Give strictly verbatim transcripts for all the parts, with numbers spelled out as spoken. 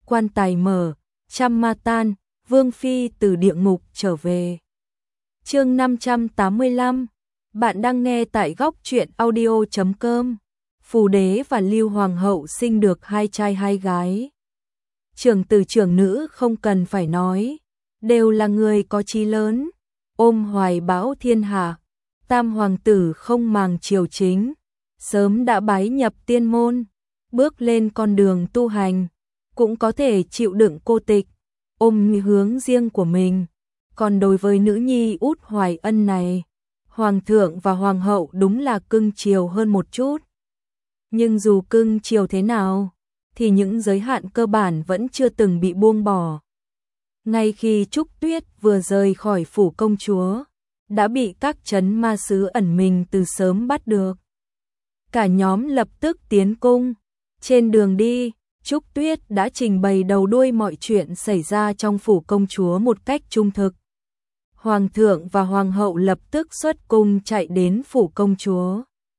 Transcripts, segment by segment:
quan tài mở, trăm ma tan, Vương Phi từ địa ngục trở về. Chương năm trăm tám mươi lăm, bạn đang nghe tại góc truyện audio chấm com. Phù đế và Lưu Hoàng hậu sinh được hai trai hai gái. Trưởng tử trưởng nữ không cần phải nói, đều là người có chí lớn, ôm hoài bão thiên hạ. Tam hoàng tử không màng triều chính, sớm đã bái nhập tiên môn, bước lên con đường tu hành, cũng có thể chịu đựng cô tịch, ôm hướng riêng của mình. Còn đối với nữ nhi út Hoài Ân này, hoàng thượng và hoàng hậu đúng là cưng chiều hơn một chút. Nhưng dù cưng chiều thế nào, thì những giới hạn cơ bản vẫn chưa từng bị buông bỏ. Ngay khi Trúc Tuyết vừa rời khỏi phủ công chúa, đã bị các trấn ma sứ ẩn mình từ sớm bắt được. Cả nhóm lập tức tiến cung. Trên đường đi, Trúc Tuyết đã trình bày đầu đuôi mọi chuyện xảy ra trong phủ công chúa một cách trung thực. Hoàng thượng và hoàng hậu lập tức xuất cung chạy đến phủ công chúa.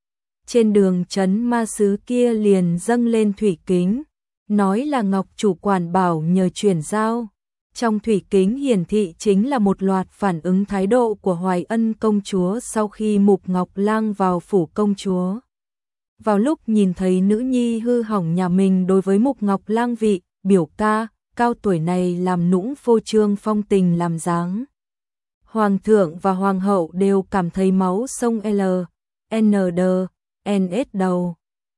Trên đường trấn ma sứ kia liền dâng lên thủy kính, nói là Ngọc chủ quản bảo nhờ chuyển giao. Trong thủy kính hiển thị chính là một loạt phản ứng thái độ của Hoài Ân công chúa sau khi Mục Ngọc Lang vào phủ công chúa. Vào lúc nhìn thấy nữ nhi hư hỏng nhà mình đối với Mục Ngọc Lang vị biểu ca cao tuổi này làm nũng phô trương phong tình làm dáng, hoàng thượng và hoàng hậu đều cảm thấy máu sông L, N D, N S đầu.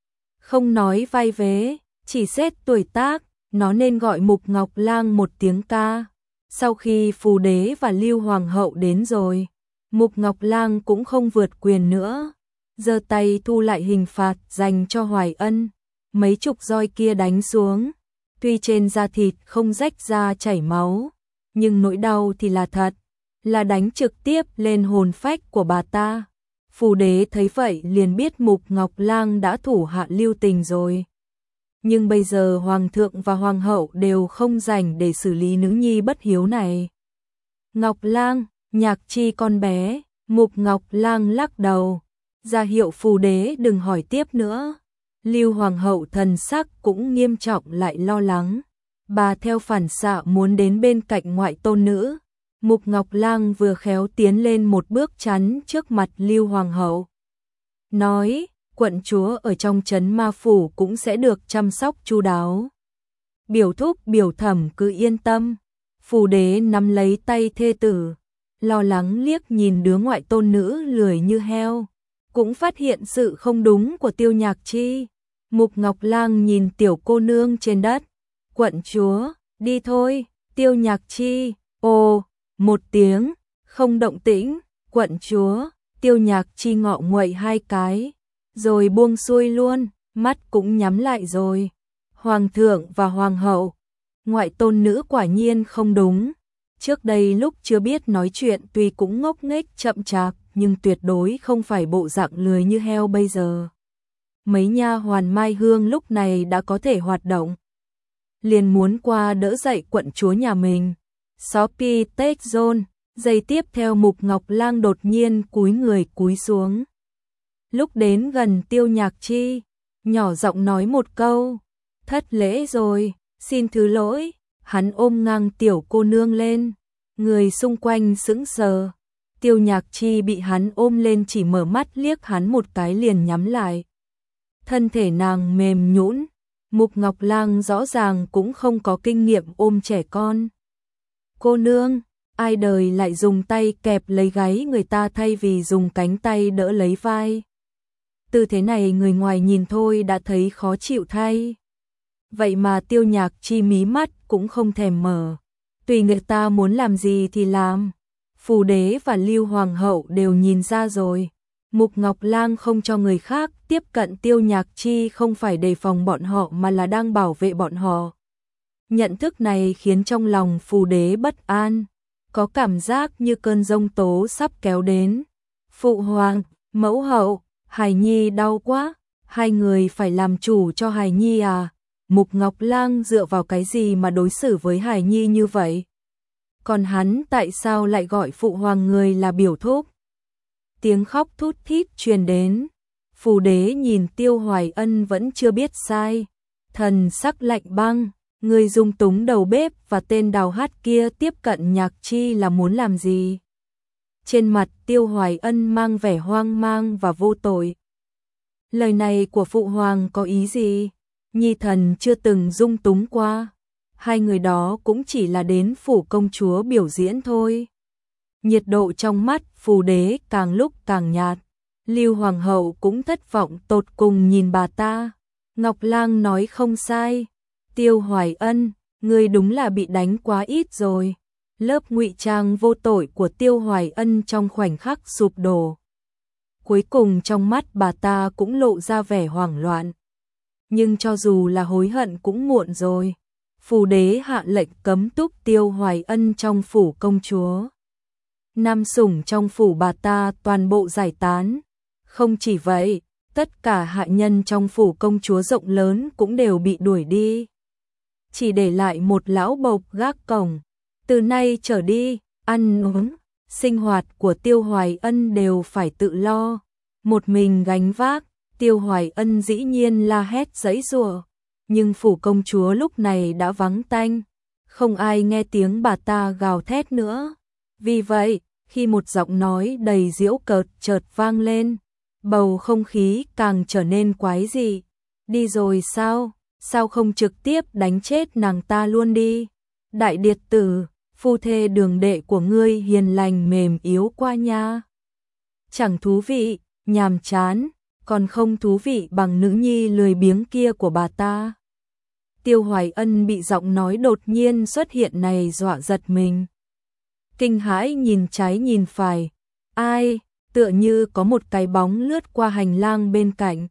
Không nói vai vế, chỉ xét tuổi tác, nó nên gọi Mục Ngọc Lang một tiếng ca. Sau khi Phù đế và Lưu Hoàng hậu đến rồi, Mục Ngọc Lang cũng không vượt quyền nữa, giơ tay thu lại hình phạt dành cho Hoài Ân. Mấy chục roi kia đánh xuống, tuy trên da thịt không rách ra chảy máu, nhưng nỗi đau thì là thật, là đánh trực tiếp lên hồn phách của bà ta. Phù đế thấy vậy liền biết Mục Ngọc Lang đã thủ hạ lưu tình rồi. Nhưng bây giờ hoàng thượng và hoàng hậu đều không rảnh để xử lý nữ nhi bất hiếu này. Ngọc Lang, Nhạc Chi con bé. Mục Ngọc Lang lắc đầu, ra hiệu Phù đế đừng hỏi tiếp nữa. Lưu hoàng hậu thần sắc cũng nghiêm trọng lại lo lắng. Bà theo phản xạ muốn đến bên cạnh ngoại tôn nữ. Mục Ngọc Lang vừa khéo tiến lên một bước chắn trước mặt Lưu hoàng hậu, nói: quận chúa ở trong trấn ma phủ cũng sẽ được chăm sóc chu đáo. Biểu thúc biểu thẩm cứ yên tâm. Phù đế nắm lấy tay thê tử, lo lắng liếc nhìn đứa ngoại tôn nữ lười như heo, cũng phát hiện sự không đúng của Tiêu Nhạc Chi. Mục Ngọc Lang nhìn tiểu cô nương trên đất. Quận chúa, đi thôi. Tiêu Nhạc Chi, ồ, một tiếng, không động tĩnh. Quận chúa, Tiêu Nhạc Chi ngọ nguậy hai cái, rồi buông xuôi luôn, mắt cũng nhắm lại rồi. Hoàng thượng và hoàng hậu, ngoại tôn nữ quả nhiên không đúng. Trước đây lúc chưa biết nói chuyện tuy cũng ngốc nghếch chậm chạp, nhưng tuyệt đối không phải bộ dạng lười như heo bây giờ. Mấy nha hoàn Mai Hương lúc này đã có thể hoạt động, liền muốn qua đỡ dậy quận chúa nhà mình. Sophie Tech Zone, giây tiếp theo Mục Ngọc Lang đột nhiên cúi người cúi xuống. Lúc đến gần Tiêu Nhạc Chi, nhỏ giọng nói một câu: thất lễ rồi, xin thứ lỗi. Hắn ôm ngang tiểu cô nương lên, người xung quanh sững sờ. Tiêu Nhạc Chi bị hắn ôm lên chỉ mở mắt liếc hắn một cái liền nhắm lại. Thân thể nàng mềm nhũn. Mục Ngọc Lang rõ ràng cũng không có kinh nghiệm ôm trẻ con. Cô nương, ai đời lại dùng tay kẹp lấy gáy người ta thay vì dùng cánh tay đỡ lấy vai. Tư thế này người ngoài nhìn thôi đã thấy khó chịu thay. Vậy mà Tiêu Nhạc Chi mí mắt cũng không thèm mở, tùy người ta muốn làm gì thì làm. Phù đế và Lưu hoàng hậu đều nhìn ra rồi. Mục Ngọc Lang không cho người khác tiếp cận Tiêu Nhạc Chi không phải đề phòng bọn họ mà là đang bảo vệ bọn họ. Nhận thức này khiến trong lòng phù đế bất an, có cảm giác như cơn giông tố sắp kéo đến. Phụ hoàng, mẫu hậu, hài nhi đau quá, hai người phải làm chủ cho hài nhi à? Mục Ngọc Lang dựa vào cái gì mà đối xử với hài nhi như vậy? Còn hắn tại sao lại gọi phụ hoàng người là biểu thúc? Tiếng khóc thút thít truyền đến. Phù đế nhìn Tiêu Hoài Ân vẫn chưa biết sai, thần sắc lạnh băng. Người dung túng đầu bếp và tên đào hát kia tiếp cận Nhạc Chi là muốn làm gì? Trên mặt Tiêu Hoài Ân mang vẻ hoang mang và vô tội. Lời này của Phụ Hoàng có ý gì? Nhi thần chưa từng dung túng qua. Hai người đó cũng chỉ là đến phủ công chúa biểu diễn thôi. Nhiệt độ trong mắt Phù Đế càng lúc càng nhạt. Lưu Hoàng hậu cũng thất vọng tột cùng nhìn bà ta. Ngọc Lang nói không sai. Tiêu Hoài Ân, ngươi đúng là bị đánh quá ít rồi. Lớp ngụy trang vô tội của Tiêu Hoài Ân trong khoảnh khắc sụp đổ. Cuối cùng trong mắt bà ta cũng lộ ra vẻ hoảng loạn. Nhưng cho dù là hối hận cũng muộn rồi. Phù Đế hạ lệnh cấm túc Tiêu Hoài Ân trong phủ công chúa. Nam sủng trong phủ bà ta toàn bộ giải tán. Không chỉ vậy, tất cả hạ nhân trong phủ công chúa rộng lớn cũng đều bị đuổi đi. Chỉ để lại một lão bộc gác cổng. Từ nay trở đi, ăn uống, sinh hoạt của Tiêu Hoài Ân đều phải tự lo. Một mình gánh vác, Tiêu Hoài Ân dĩ nhiên la hét giãy giụa. Nhưng phủ công chúa lúc này đã vắng tanh. Không ai nghe tiếng bà ta gào thét nữa. Vì vậy, khi một giọng nói đầy giễu cợt chợt vang lên, bầu không khí càng trở nên quái dị. Đi rồi sao? Sao không trực tiếp đánh chết nàng ta luôn đi? Đại điệt tử, phu thê đường đệ của ngươi hiền lành mềm yếu qua nha. Chẳng thú vị, nhàm chán, còn không thú vị bằng nữ nhi lười biếng kia của bà ta. Tiêu Hoài Ân bị giọng nói đột nhiên xuất hiện này dọa giật mình. Kinh hãi nhìn trái nhìn phải. Ai? Tựa như có một cái bóng lướt qua hành lang bên cạnh.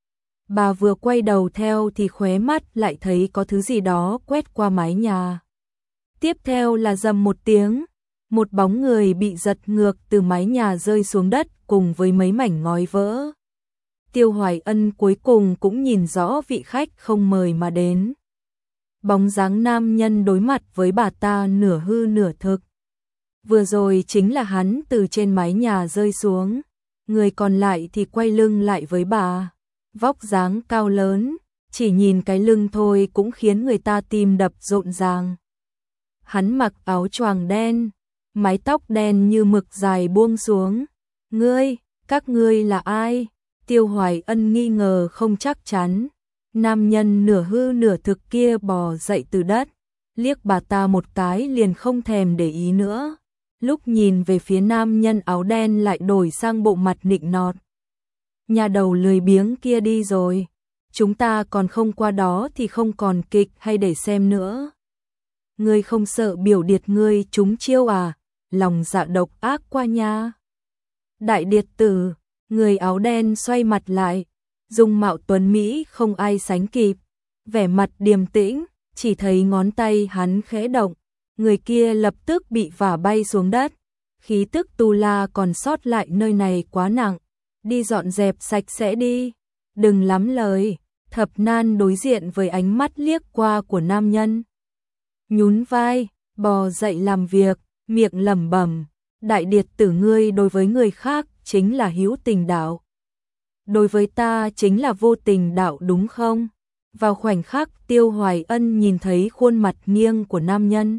Bà vừa quay đầu theo thì khóe mắt lại thấy có thứ gì đó quét qua mái nhà. Tiếp theo là rầm một tiếng, một bóng người bị giật ngược từ mái nhà rơi xuống đất cùng với mấy mảnh ngói vỡ. Tiêu Hoài Ân cuối cùng cũng nhìn rõ vị khách không mời mà đến. Bóng dáng nam nhân đối mặt với bà ta nửa hư nửa thực. Vừa rồi chính là hắn từ trên mái nhà rơi xuống, người còn lại thì quay lưng lại với bà. Vóc dáng cao lớn, chỉ nhìn cái lưng thôi cũng khiến người ta tim đập rộn ràng. Hắn mặc áo choàng đen, mái tóc đen như mực dài buông xuống. Ngươi, các ngươi là ai? Tiêu Hoài Ân nghi ngờ không chắc chắn. Nam nhân nửa hư nửa thực kia bò dậy từ đất, liếc bà ta một cái liền không thèm để ý nữa. Lúc nhìn về phía nam nhân áo đen lại đổi sang bộ mặt nịnh nọt. Nhà đầu lười biếng kia đi rồi, chúng ta còn không qua đó thì không còn kịch hay để xem nữa. Ngươi không sợ biểu điệt ngươi trúng chiêu à? Lòng dạ độc ác qua nha. Đại điệt tử, người áo đen xoay mặt lại, dung mạo tuấn mỹ không ai sánh kịp, vẻ mặt điềm tĩnh, chỉ thấy ngón tay hắn khẽ động, người kia lập tức bị vả bay xuống đất. Khí tức tu la còn sót lại nơi này quá nặng, đi dọn dẹp sạch sẽ đi, đừng lắm lời. Thập Nan đối diện với ánh mắt liếc qua của nam nhân, nhún vai, bò dậy làm việc, miệng lẩm bẩm, đại điệt tử ngươi đối với người khác chính là hữu tình đạo, đối với ta chính là vô tình đạo đúng không? Vào khoảnh khắc Tiêu Hoài Ân nhìn thấy khuôn mặt nghiêng của nam nhân,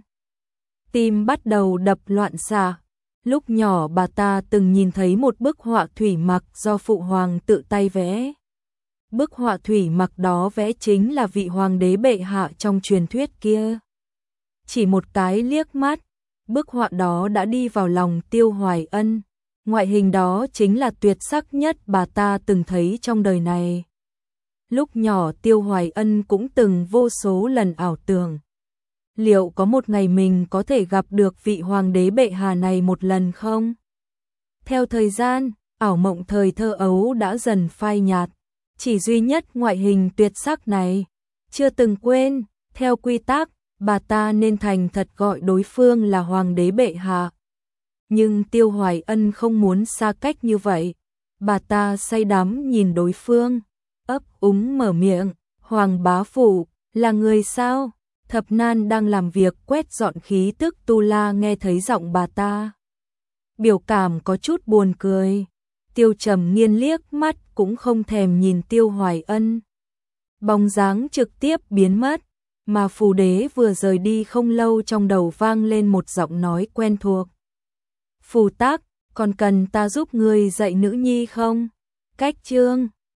tim bắt đầu đập loạn xạ. Lúc nhỏ bà ta từng nhìn thấy một bức họa thủy mặc do phụ hoàng tự tay vẽ. Bức họa thủy mặc đó vẽ chính là vị hoàng đế bệ hạ trong truyền thuyết kia. Chỉ một cái liếc mắt, bức họa đó đã đi vào lòng Tiêu Hoài Ân. Ngoại hình đó chính là tuyệt sắc nhất bà ta từng thấy trong đời này. Lúc nhỏ Tiêu Hoài Ân cũng từng vô số lần ảo tưởng. Liệu có một ngày mình có thể gặp được vị hoàng đế bệ hạ này một lần không? Theo thời gian, ảo mộng thời thơ ấu đã dần phai nhạt. Chỉ duy nhất ngoại hình tuyệt sắc này, chưa từng quên, theo quy tắc, bà ta nên thành thật gọi đối phương là hoàng đế bệ hạ. Nhưng Tiêu Hoài Ân không muốn xa cách như vậy. Bà ta say đắm nhìn đối phương, ấp úng mở miệng, hoàng bá phụ, là người sao? Thập Nan đang làm việc quét dọn khí tức tu la nghe thấy giọng bà ta. Biểu cảm có chút buồn cười. Tiêu Trầm Nghiên liếc mắt cũng không thèm nhìn Tiêu Hoài Ân. Bóng dáng trực tiếp biến mất. mà phù đế vừa rời đi không lâu trong đầu vang lên một giọng nói quen thuộc. Phù Tắc, còn cần ta giúp ngươi dạy nữ nhi không? Cách chương